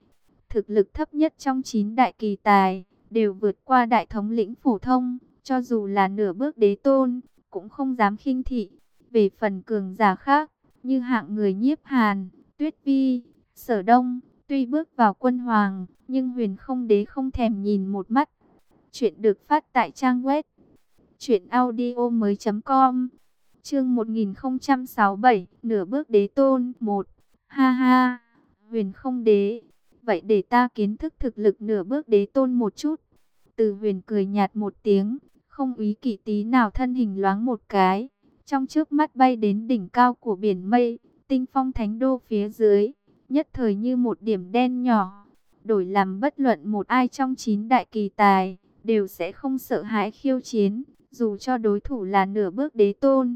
[SPEAKER 1] Thực lực thấp nhất trong chín đại kỳ tài đều vượt qua đại thống lĩnh phổ thông, cho dù là nửa bước đế tôn, cũng không dám khinh thị. Về phần cường giả khác, như hạng người Nhiếp Hàn, Tuyết Vi, Sở Đông, tuy bước vào quân hoàng, nhưng Huyền Không Đế không thèm nhìn một mắt. Chuyện được phát tại trang web truyện audio mới chấm com. Chương một nghìn không trăm sáu mươi bảy, nửa bước đế tôn một. Ha ha, Huyền Không Đế, vậy để ta kiến thức thực lực nửa bước đế tôn một chút. Từ Huyền cười nhạt một tiếng, không úy kỵ tí nào, thân hình loáng một cái, trong trước mắt bay đến đỉnh cao của biển mây, Tinh Phong Thánh Đô phía dưới, nhất thời như một điểm đen nhỏ. Đổi làm bất luận một ai trong chín đại kỳ tài, đều sẽ không sợ hãi khiêu chiến, dù cho đối thủ là nửa bước đế tôn.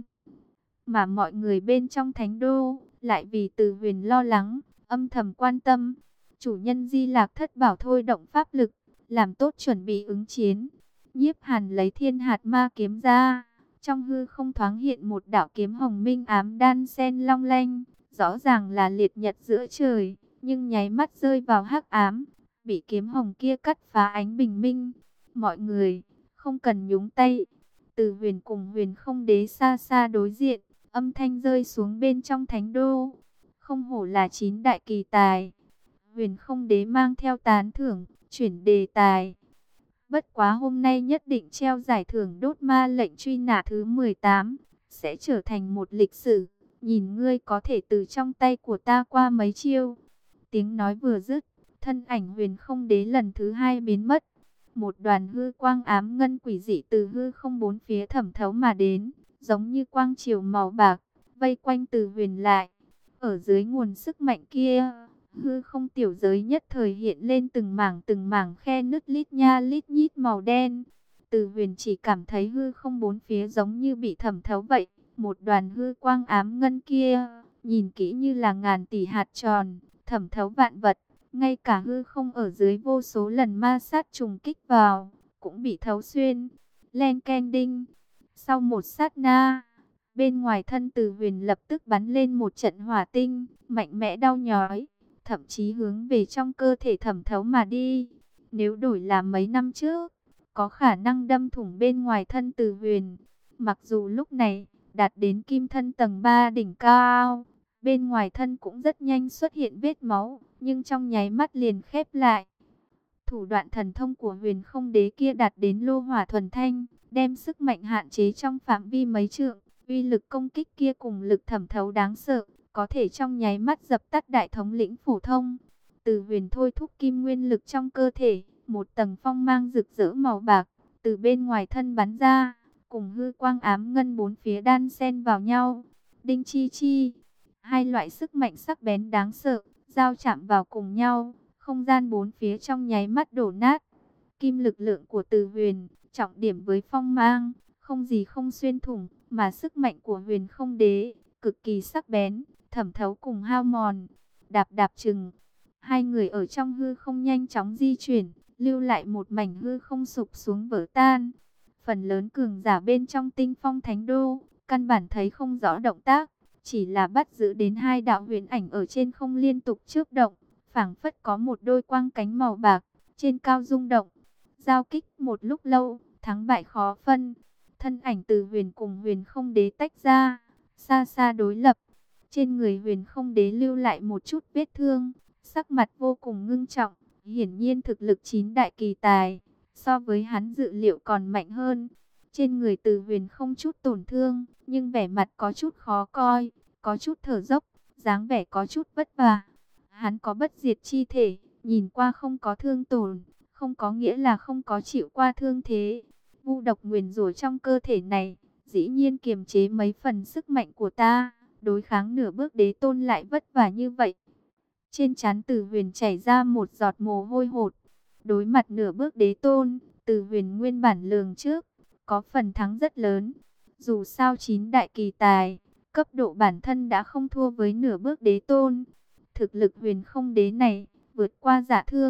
[SPEAKER 1] Mà mọi người bên trong Thánh Đô lại vì Từ Huyền lo lắng, âm thầm quan tâm. Chủ nhân Di Lạc Thất bảo thôi động pháp lực, làm tốt chuẩn bị ứng chiến. Nhiếp Hàn lấy Thiên Hạt Ma kiếm ra, trong hư không thoáng hiện một đạo kiếm hồng minh ám đan sen long lanh, rõ ràng là liệt nhật giữa trời, nhưng nháy mắt rơi vào hắc ám, bị kiếm hồng kia cắt phá ánh bình minh. Mọi người không cần nhúng tay. Từ Huyền cùng Huyền Không Đế xa xa đối diện, âm thanh rơi xuống bên trong Thánh Đô. Không hổ là chín đại kỳ tài. Huyền Không Đế mang theo tán thưởng, chuyển đề tài. Bất quá hôm nay nhất định treo giải thưởng đốt ma lệnh truy nã thứ mười tám, sẽ trở thành một lịch sử. Nhìn ngươi có thể từ trong tay của ta qua mấy chiêu. Tiếng nói vừa dứt, thân ảnh Huyền Không Đế lần thứ hai biến mất. Một đoàn hư quang ám ngân quỷ dị từ hư không bốn phía thẩm thấu mà đến, giống như quang triều màu bạc, vây quanh Từ Huyền lại. Ở dưới nguồn sức mạnh kia, hư không tiểu giới nhất thời hiện lên từng mảng từng mảng khe nứt lít nha lít nhít màu đen. Từ Huyền chỉ cảm thấy hư không bốn phía giống như bị thẩm thấu vậy. Một đoàn hư quang ám ngân kia, nhìn kỹ như là ngàn tỷ hạt tròn, thẩm thấu vạn vật. Ngay cả hư không ở dưới vô số lần ma sát trùng kích vào, cũng bị thấu xuyên. Len keng đinh. Sau một sát na, bên ngoài thân Từ Huyền lập tức bắn lên một trận hỏa tinh, mạnh mẽ đau nhói, thậm chí hướng về trong cơ thể thẩm thấu mà đi. Nếu đổi là mấy năm trước, có khả năng đâm thủng bên ngoài thân Từ Huyền. Mặc dù lúc này đạt đến kim thân tầng ba đỉnh cao, bên ngoài thân cũng rất nhanh xuất hiện vết máu, nhưng trong nháy mắt liền khép lại. Thủ đoạn thần thông của Huyền Không Đế kia đạt đến lô hỏa thuần thanh, đem sức mạnh hạn chế trong phạm vi mấy trượng. Uy lực công kích kia cùng lực thẩm thấu đáng sợ, có thể trong nháy mắt dập tắt đại thống lĩnh phổ thông. Từ Huyền thôi thúc kim nguyên lực trong cơ thể, một tầng phong mang rực rỡ màu bạc từ bên ngoài thân bắn ra, cùng hư quang ám ngân bốn phía đan xen vào nhau. Đinh chi chi, hai loại sức mạnh sắc bén đáng sợ giao chạm vào cùng nhau, không gian bốn phía trong nháy mắt đổ nát. Kim lực lượng của Từ Huyền, trọng điểm với phong mang, không gì không xuyên thủng, mà sức mạnh của Huyền Không Đế cực kỳ sắc bén, thẩm thấu cùng hao mòn. Đạp đạp chừng, hai người ở trong hư không nhanh chóng di chuyển, lưu lại một mảnh hư không sụp xuống vỡ tan. Phần lớn cường giả bên trong Tinh Phong Thánh Đô căn bản thấy không rõ động tác, chỉ là bắt giữ đến hai đạo huyền ảnh ở trên không liên tục chớp động, phảng phất có một đôi quang cánh màu bạc trên cao rung động. Giao kích một lúc lâu, thắng bại khó phân. Thân ảnh Từ Huyền cùng Huyền Không Đế tách ra, xa xa đối lập. Trên người Huyền Không Đế lưu lại một chút vết thương, sắc mặt vô cùng ngưng trọng. Hiển nhiên thực lực chín đại kỳ tài, so với hắn dự liệu còn mạnh hơn. Trên người Từ Huyền không chút tổn thương, nhưng vẻ mặt có chút khó coi, có chút thở dốc, dáng vẻ có chút vất vả. Hắn có bất diệt chi thể, nhìn qua không có thương tổn, không có nghĩa là không có chịu qua thương thế. Vu độc nguyền rủa trong cơ thể này, dĩ nhiên kiềm chế mấy phần sức mạnh của ta, đối kháng nửa bước đế tôn lại vất vả như vậy. Trên trán Từ Huyền chảy ra một giọt mồ hôi hột. Đối mặt nửa bước đế tôn, Từ Huyền nguyên bản lường trước, có phần thắng rất lớn. Dù sao chín đại kỳ tài, cấp độ bản thân đã không thua với nửa bước đế tôn. Thực lực Huyền Không Đế này, vượt qua Dạ Thương,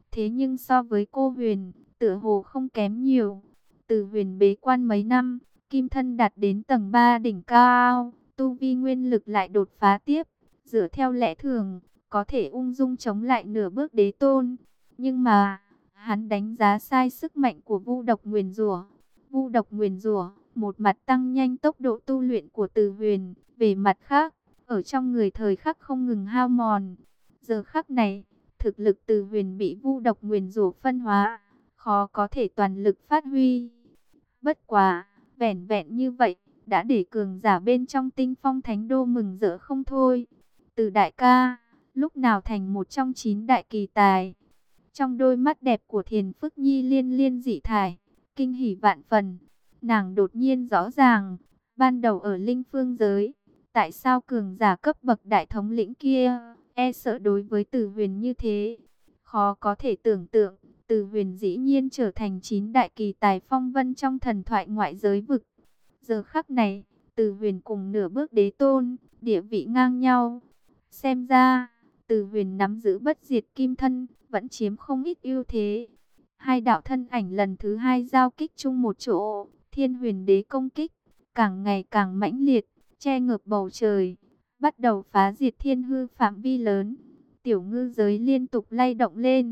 [SPEAKER 1] Thế nhưng so với cô Huyền, tựa hồ không kém nhiều. Từ Huyền bế quan mấy năm, kim thân đạt đến tầng ba đỉnh cao, tu vi nguyên lực lại đột phá tiếp. Dựa theo lẽ thường, có thể ung dung chống lại nửa bước đế tôn. Nhưng mà, hắn đánh giá sai sức mạnh của vu độc nguyền rủa. Vu độc nguyền rủa, một mặt tăng nhanh tốc độ tu luyện của Từ Huyền, về mặt khác, ở trong người thời khắc không ngừng hao mòn. Giờ khắc này, thực lực Từ Huyền bị vu độc nguyền rủa phân hóa, khó có thể toàn lực phát huy. Bất quá, vẻn vẹn như vậy, đã để cường giả bên trong Tinh Phong Thánh Đô mừng rỡ không thôi. Từ đại ca, lúc nào thành một trong chín đại kỳ tài. Trong đôi mắt đẹp của Thiền Phức Nhi liên liên dị thải, kinh hỉ vạn phần. Nàng đột nhiên rõ ràng, ban đầu ở Linh Phương giới, tại sao cường giả cấp bậc đại thống lĩnh kia e sợ đối với Từ Huyền như thế. Khó có thể tưởng tượng, Từ Huyền dĩ nhiên trở thành chín đại kỳ tài phong vân trong thần thoại ngoại giới vực. Giờ khắc này, Từ Huyền cùng nửa bước đế tôn, địa vị ngang nhau. Xem ra, Từ Huyền nắm giữ bất diệt kim thân, vẫn chiếm không ít ưu thế. Hai đạo thân ảnh lần thứ hai giao kích chung một chỗ, Thiên Huyền Đế công kích càng ngày càng mãnh liệt, che ngợp bầu trời, bắt đầu phá diệt thiên hư phạm vi lớn. Tiểu ngư giới liên tục lay động lên.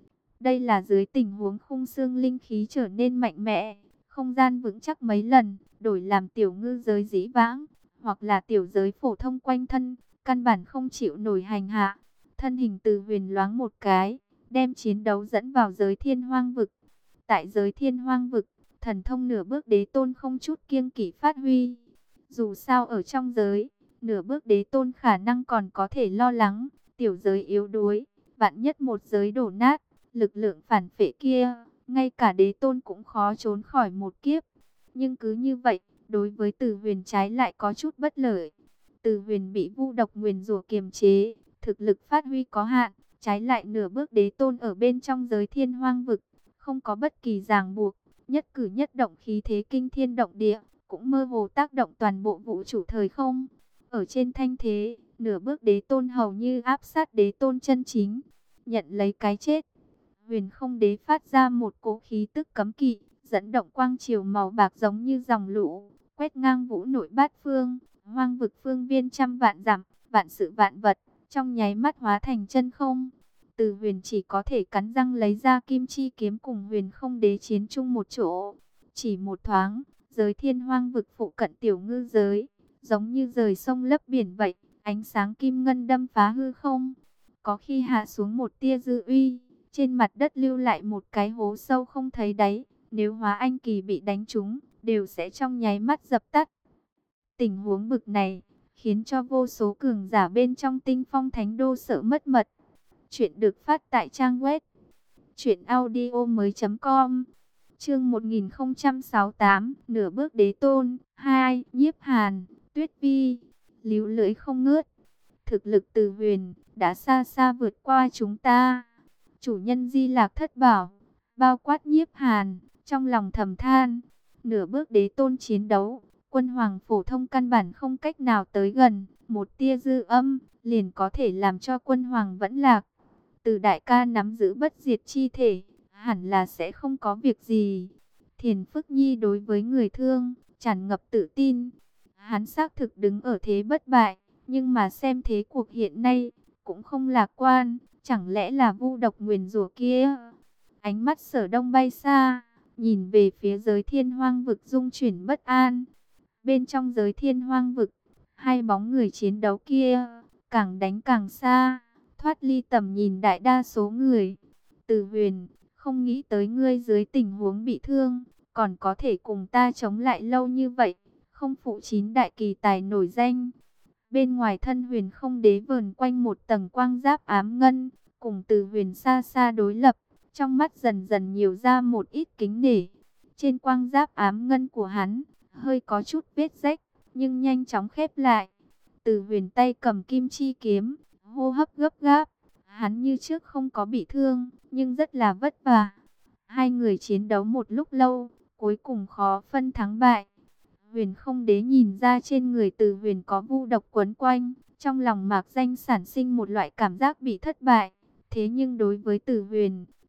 [SPEAKER 1] Đây là dưới tình huống khung xương linh khí trở nên mạnh mẽ, không gian vững chắc mấy lần, đổi làm tiểu ngư giới dĩ vãng, hoặc là tiểu giới phổ thông quanh thân, căn bản không chịu nổi hành hạ. Thân hình Từ Huyền loáng một cái, đem chiến đấu dẫn vào giới thiên hoang vực. Tại giới thiên hoang vực, thần thông nửa bước đế tôn không chút kiêng kỵ phát huy. Dù sao ở trong giới, nửa bước đế tôn khả năng còn có thể lo lắng, tiểu giới yếu đuối, vạn nhất một giới đổ nát, lực lượng phản phệ kia, ngay cả đế tôn cũng khó trốn khỏi một kiếp. Nhưng cứ như vậy, đối với Từ Huyền trái lại có chút bất lợi. Từ Huyền bị vu độc nguyền rủa kiềm chế, thực lực phát huy có hạn, trái lại nửa bước đế tôn ở bên trong giới thiên hoang vực, không có bất kỳ ràng buộc, nhất cử nhất động khí thế kinh thiên động địa, cũng mơ hồ tác động toàn bộ vũ trụ thời không. Ở trên thanh thế, nửa bước đế tôn hầu như áp sát đế tôn chân chính, nhận lấy cái chết. Huyền Không Đế phát ra một cỗ khí tức cấm kỵ, dẫn động quang triều màu bạc giống như dòng lũ, quét ngang vũ nội bát phương, hoang vực phương viên trăm vạn dặm, vạn sự vạn vật, trong nháy mắt hóa thành chân không. Từ Huyền chỉ có thể cắn răng lấy ra kim chi kiếm cùng Huyền Không Đế chiến chung một chỗ. Chỉ một thoáng, giới thiên hoang vực phụ cận tiểu ngư giới, giống như rời sông lấp biển vậy, ánh sáng kim ngân đâm phá hư không. Có khi hạ xuống một tia dư uy, trên mặt đất lưu lại một cái hố sâu không thấy đáy. Nếu hóa anh kỳ bị đánh trúng, đều sẽ trong nháy mắt dập tắt. Tình huống bực này, khiến cho vô số cường giả bên trong Tinh Phong Thánh Đô sợ mất mật. Chuyện được phát tại trang web truyện audio mới chấm com. Chương một nghìn không trăm sáu mươi tám, nửa bước đế tôn. Hai, Nhiếp Hàn, Tuyết Vi, líu lưỡi không ngớt. Thực lực Từ Huyền đã xa xa vượt qua chúng ta. Chủ nhân Di Lạc Thất Bảo, bao quát Nhiếp Hàn, trong lòng thầm than. Nửa bước đế tôn chiến đấu, quân hoàng phổ thông căn bản không cách nào tới gần. Một tia dư âm, liền có thể làm cho quân hoàng vẫn lạc. Từ đại ca nắm giữ bất diệt chi thể, hẳn là sẽ không có việc gì. Thiền Phức Nhi đối với người thương, tràn ngập tự tin. Hắn xác thực đứng ở thế bất bại, nhưng mà xem thế cuộc hiện nay, cũng không lạc quan. Chẳng lẽ là vu độc nguyền rủa kia? Ánh mắt Sở Đông bay xa, nhìn về phía giới thiên hoang vực rung chuyển bất an. Bên trong giới thiên hoang vực, hai bóng người chiến đấu kia, càng đánh càng xa, thoát ly tầm nhìn đại đa số người. Từ Huyền, không nghĩ tới ngươi dưới tình huống bị thương, còn có thể cùng ta chống lại lâu như vậy, không phụ chín đại kỳ tài nổi danh. Bên ngoài thân Huyền Không Đế vờn quanh một tầng quang giáp ám ngân, cùng Từ Huyền xa xa đối lập, trong mắt dần dần nhiều ra một ít kính nể. Trên quang giáp ám ngân của hắn, hơi có chút vết rách, nhưng nhanh chóng khép lại. Từ Huyền tay cầm kim chi kiếm, hô hấp gấp gáp. Hắn như trước không có bị thương, nhưng rất là vất vả. Hai người chiến đấu một lúc lâu, cuối cùng khó phân thắng bại. Huyền Không Đế nhìn ra trên người Từ Huyền có vu độc quấn quanh, trong lòng mạc danh sản sinh một loại cảm giác bị thất bại. Thế nhưng đối với Từ Huyền,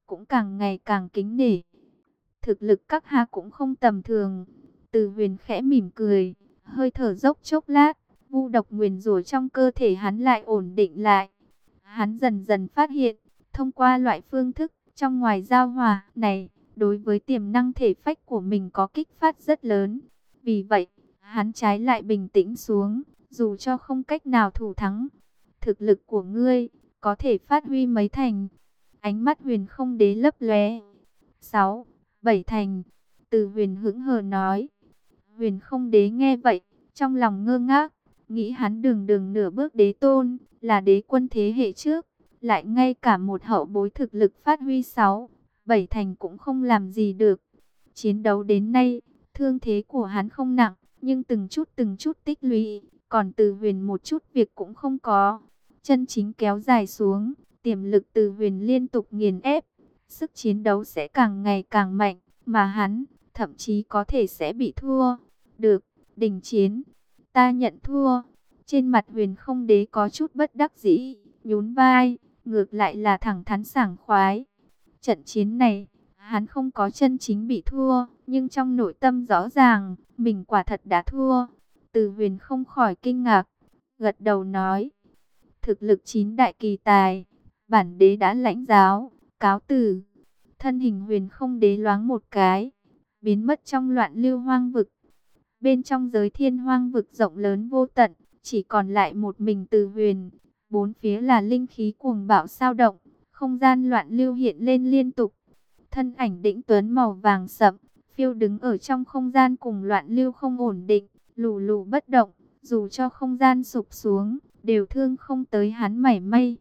[SPEAKER 1] cũng càng ngày càng kính nể. Thực lực các hạ cũng không tầm thường. Từ Huyền khẽ mỉm cười, hơi thở dốc chốc lát, vu độc nguyền rủa trong cơ thể hắn lại ổn định lại. Hắn dần dần phát hiện, thông qua loại phương thức trong ngoài giao hòa này, đối với tiềm năng thể phách của mình có kích phát rất lớn. Vì vậy, hắn trái lại bình tĩnh xuống, dù cho không cách nào thủ thắng. Thực lực của ngươi có thể phát huy mấy thành? Ánh mắt Huyền Không Đế lấp lóe. Sáu, bảy thành. Từ Huyền hững hờ nói. Huyền Không Đế nghe vậy, trong lòng ngơ ngác, nghĩ hắn đường đường nửa bước đế tôn, là đế quân thế hệ trước, lại ngay cả một hậu bối thực lực phát huy sáu, bảy thành cũng không làm gì được. Chiến đấu đến nay, thương thế của hắn không nặng, nhưng từng chút từng chút tích lũy, còn Từ Huyền một chút việc cũng không có. Chân chính kéo dài xuống, tiềm lực Từ Huyền liên tục nghiền ép, sức chiến đấu sẽ càng ngày càng mạnh, mà hắn thậm chí có thể sẽ bị thua. Được, đình chiến, ta nhận thua. Trên mặt Huyền Không Đế có chút bất đắc dĩ, nhún vai, ngược lại là thẳng thắn sảng khoái. Trận chiến này, hắn không có chân chính bị thua, nhưng trong nội tâm rõ ràng, mình quả thật đã thua. Từ Huyền không khỏi kinh ngạc, gật đầu nói, thực lực chín đại kỳ tài, bản đế đã lãnh giáo, cáo từ. Thân hình Huyền Không Đế loáng một cái, biến mất trong loạn lưu hoang vực. Bên trong giới thiên hoang vực rộng lớn vô tận, chỉ còn lại một mình Từ Huyền. Bốn phía là linh khí cuồng bạo sao động, không gian loạn lưu hiện lên liên tục. Thân ảnh Đĩnh Tuấn màu vàng sậm, phiêu đứng ở trong không gian cùng loạn lưu không ổn định, lù lù bất động, dù cho không gian sụp xuống, đều thương không tới hắn mảy may.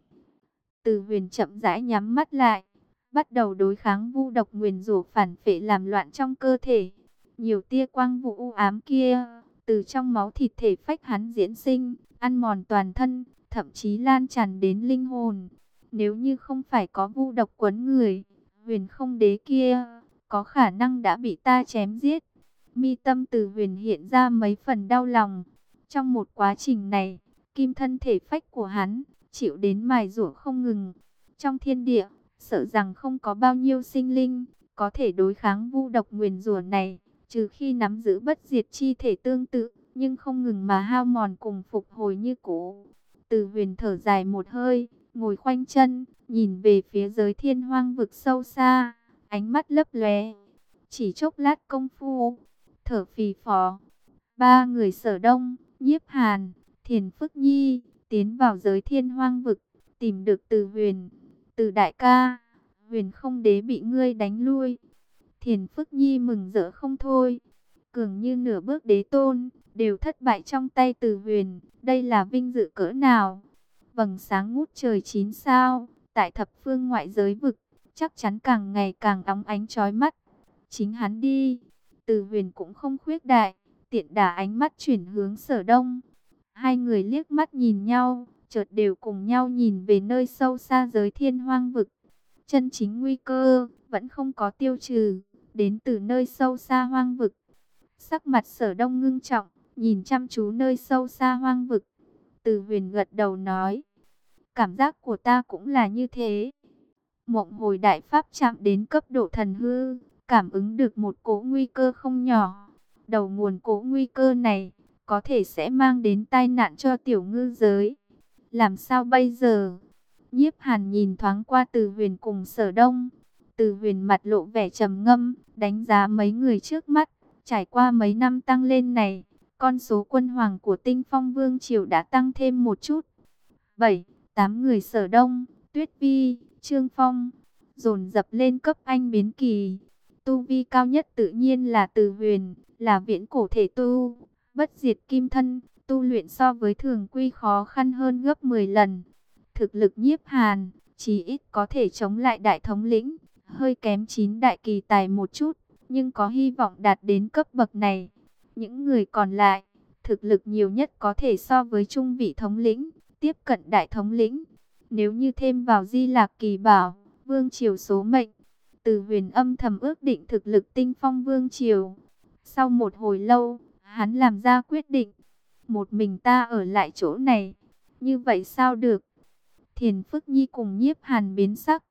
[SPEAKER 1] Từ Huyền chậm rãi nhắm mắt lại, bắt đầu đối kháng vu độc nguyền rủa phản phệ làm loạn trong cơ thể. Nhiều tia quang vụ u ám kia, từ trong máu thịt thể phách hắn diễn sinh, ăn mòn toàn thân, thậm chí lan tràn đến linh hồn. Nếu như không phải có vu độc quấn người, Huyền Không Đế kia có khả năng đã bị ta chém giết. Mi tâm Từ Huyền hiện ra mấy phần đau lòng. Trong một quá trình này, kim thân thể phách của hắn chịu đến mài rũa không ngừng. Trong thiên địa, sợ rằng không có bao nhiêu sinh linh có thể đối kháng vu độc nguyền rủa này, trừ khi nắm giữ bất diệt chi thể tương tự, nhưng không ngừng mà hao mòn cùng phục hồi như cũ. Từ Huyền thở dài một hơi, ngồi khoanh chân, nhìn về phía giới thiên hoang vực sâu xa, ánh mắt lấp lóe. Chỉ chốc lát công phu, thở phì phò, ba người Sở Đông, Nhiếp Hàn, Thiền Phức Nhi tiến vào giới thiên hoang vực, tìm được Từ Huyền. Từ đại ca, Huyền Không Đế bị ngươi đánh lui. Thiền Phức Nhi mừng rỡ không thôi. Cường như nửa bước đế tôn, đều thất bại trong tay Từ Huyền, đây là vinh dự cỡ nào? Vầng sáng ngút trời chín sao, tại thập phương ngoại giới vực, chắc chắn càng ngày càng óng ánh chói mắt. Chính hắn đi. Từ Huyền cũng không khuyết đại, tiện đả ánh mắt chuyển hướng Sở Đông. Hai người liếc mắt nhìn nhau, chợt đều cùng nhau nhìn về nơi sâu xa giới thiên hoang vực. Chân chính nguy cơ vẫn không có tiêu trừ, đến từ nơi sâu xa hoang vực. Sắc mặt Sở Đông ngưng trọng, nhìn chăm chú nơi sâu xa hoang vực. Từ Huyền gật đầu nói, cảm giác của ta cũng là như thế. Mộng hồi đại pháp chạm đến cấp độ thần hư, cảm ứng được một cỗ nguy cơ không nhỏ. Đầu nguồn cỗ nguy cơ này có thể sẽ mang đến tai nạn cho tiểu ngư giới. Làm sao bây giờ? Nhiếp Hàn nhìn thoáng qua Từ Huyền cùng Sở Đông. Từ Huyền mặt lộ vẻ trầm ngâm, đánh giá mấy người trước mắt. Trải qua mấy năm tăng lên này, con số quân hoàng của Tinh Phong Vương Triều đã tăng thêm một chút. Bảy, tám người Sở Đông, Tuyết Vi, Trương Phong, dồn dập lên cấp anh biến kỳ. Tu vi cao nhất tự nhiên là Từ Huyền, là viễn cổ thể tu, bất diệt kim thân, tu luyện so với thường quy khó khăn hơn gấp mười lần. Thực lực Nhiếp Hàn, chí ít có thể chống lại đại thống lĩnh, hơi kém chín đại kỳ tài một chút, nhưng có hy vọng đạt đến cấp bậc này. Những người còn lại, thực lực nhiều nhất có thể so với trung vị thống lĩnh, tiếp cận đại thống lĩnh. Nếu như thêm vào Di Lạc Kỳ Bảo, Vương Triều số mệnh, Từ Huyền âm thầm ước định thực lực Tinh Phong Vương Triều. Sau một hồi lâu, hắn làm ra quyết định, một mình ta ở lại chỗ này, như vậy sao được? Thiền Phức Nhi cùng Nhiếp Hàn biến sắc.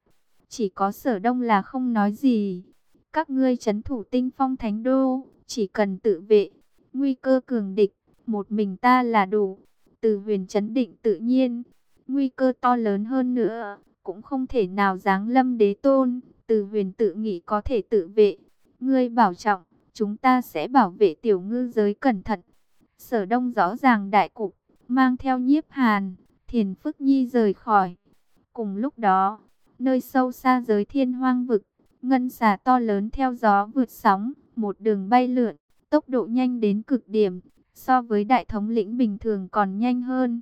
[SPEAKER 1] chỉ có Sở Đông là không nói gì. Các ngươi trấn thủ Tinh Phong Thánh Đô, chỉ cần tự vệ, nguy cơ cường địch, một mình ta là đủ. Từ Huyền trấn định tự nhiên, nguy cơ to lớn hơn nữa, cũng không thể nào giáng lâm đế tôn. Từ Huyền tự nghĩ có thể tự vệ. Ngươi bảo trọng, chúng ta sẽ bảo vệ tiểu ngư giới cẩn thận. Sở Đông rõ ràng đại cục, mang theo Nhiếp Hàn, Thiền Phức Nhi rời khỏi. Cùng lúc đó, nơi sâu xa giới Thiên Hoang vực, ngân xà to lớn theo gió vượt sóng, một đường bay lượn, tốc độ nhanh đến cực điểm, so với đại thống lĩnh bình thường còn nhanh hơn.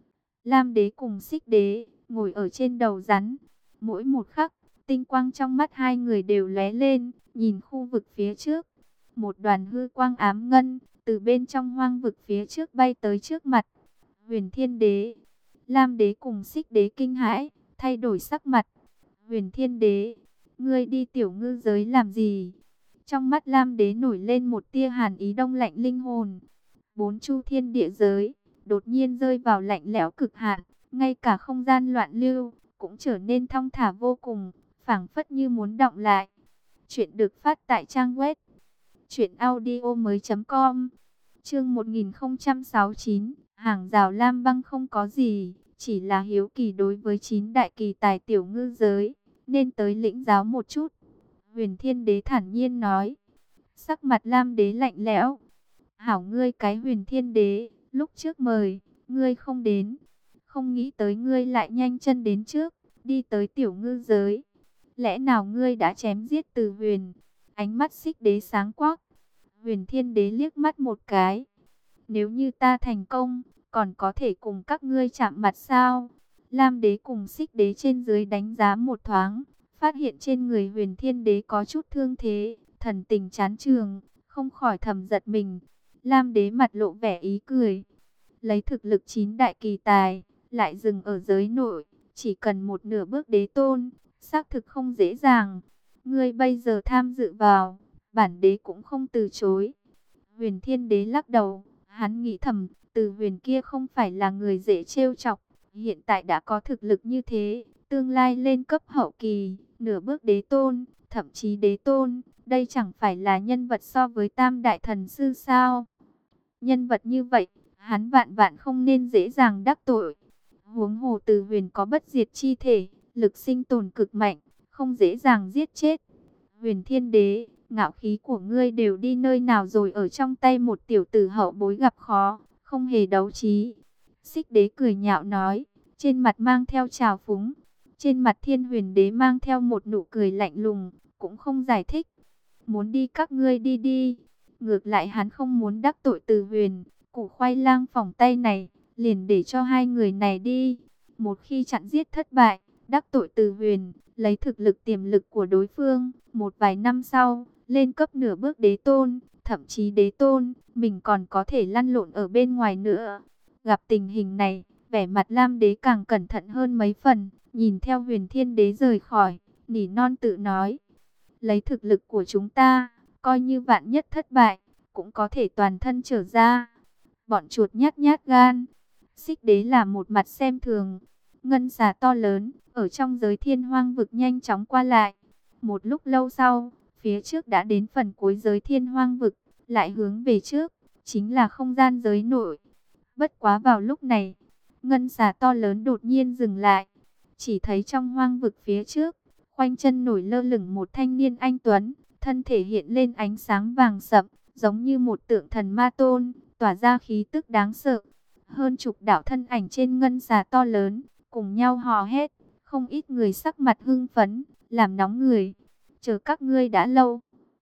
[SPEAKER 1] Lam đế cùng Xích đế ngồi ở trên đầu rắn, mỗi một khắc, tinh quang trong mắt hai người đều lóe lên, nhìn khu vực phía trước. Một đoàn hư quang ám ngân từ bên trong hoang vực phía trước bay tới trước mặt. Huyền Thiên Đế, Lam đế cùng Xích đế kinh hãi, thay đổi sắc mặt. Huyền Thiên Đế, ngươi đi tiểu ngư giới làm gì? Trong mắt Lam đế nổi lên một tia hàn ý đông lạnh linh hồn. Bốn chu thiên địa giới đột nhiên rơi vào lạnh lẽo cực hạn, ngay cả không gian loạn lưu cũng trở nên thong thả vô cùng, phảng phất như muốn động lại. Chuyện được phát tại trang web truyện audio mới chấm com. Chương một nghìn không trăm sáu mươi chín, hàng rào lam băng không có gì, chỉ là hiếu kỳ đối với chín đại kỳ tài tiểu ngư giới, nên tới lĩnh giáo một chút. Huyền Thiên Đế thản nhiên nói. Sắc mặt Lam đế lạnh lẽo. Hảo ngươi cái Huyền Thiên Đế, lúc trước mời, ngươi không đến. Không nghĩ tới ngươi lại nhanh chân đến trước, đi tới tiểu ngư giới. Lẽ nào ngươi đã chém giết Từ Huyền? Ánh mắt Xích đế sáng quắc. Huyền Thiên Đế liếc mắt một cái. Nếu như ta thành công, còn có thể cùng các ngươi chạm mặt sao? Lam đế cùng Xích đế trên dưới đánh giá một thoáng, phát hiện trên người Huyền Thiên Đế có chút thương thế, thần tình chán trường, không khỏi thầm giật mình. Lam đế mặt lộ vẻ ý cười. Lấy thực lực chín đại kỳ tài, lại dừng ở giới nội, chỉ cần một nửa bước đế tôn, xác thực không dễ dàng. Ngươi bây giờ tham dự vào, bản đế cũng không từ chối. Huyền Thiên Đế lắc đầu, hắn nghĩ thầm, Từ Huyền kia không phải là người dễ trêu chọc, hiện tại đã có thực lực như thế, tương lai lên cấp hậu kỳ, nửa bước đế tôn, thậm chí đế tôn, đây chẳng phải là nhân vật so với Tam Đại Thần Sư sao? Nhân vật như vậy, hắn vạn vạn không nên dễ dàng đắc tội. Huống hồ Từ Huyền có bất diệt chi thể, lực sinh tồn cực mạnh, không dễ dàng giết chết. Huyền Thiên Đế, ngạo khí của ngươi đều đi nơi nào rồi? Ở trong tay một tiểu tử hậu bối gặp khó, không hề đấu trí. Xích đế cười nhạo nói, trên mặt mang theo trào phúng. Trên mặt Thiên Huyền Đế mang theo một nụ cười lạnh lùng, cũng không giải thích. Muốn đi các ngươi đi đi. Ngược lại hắn không muốn đắc tội Từ Huyền. Củ khoai lang phỏng tay này, liền để cho hai người này đi. Một khi chặn giết thất bại, đắc tội Từ Huyền, lấy thực lực tiềm lực của đối phương, một vài năm sau, lên cấp nửa bước đế tôn, thậm chí đế tôn, mình còn có thể lăn lộn ở bên ngoài nữa. Gặp tình hình này, vẻ mặt Lam đế càng cẩn thận hơn mấy phần, nhìn theo Huyền Thiên Đế rời khỏi, nỉ non tự nói. Lấy thực lực của chúng ta, coi như vạn nhất thất bại, cũng có thể toàn thân trở ra. Bọn chuột nhát nhát gan. Xích đế là một mặt xem thường. Ngân xà to lớn, ở trong giới Thiên Hoang vực nhanh chóng qua lại. Một lúc lâu sau, phía trước đã đến phần cuối giới Thiên Hoang vực, lại hướng về trước, chính là không gian giới nội. Bất quá vào lúc này, ngân xà to lớn đột nhiên dừng lại. Chỉ thấy trong hoang vực phía trước, khoanh chân nổi lơ lửng một thanh niên anh tuấn, thân thể hiện lên ánh sáng vàng sậm, giống như một tượng thần ma tôn, tỏa ra khí tức đáng sợ. Hơn chục đạo thân ảnh trên ngân xà to lớn, cùng nhau hò hét, không ít người sắc mặt hưng phấn, làm nóng người. Chờ các ngươi đã lâu.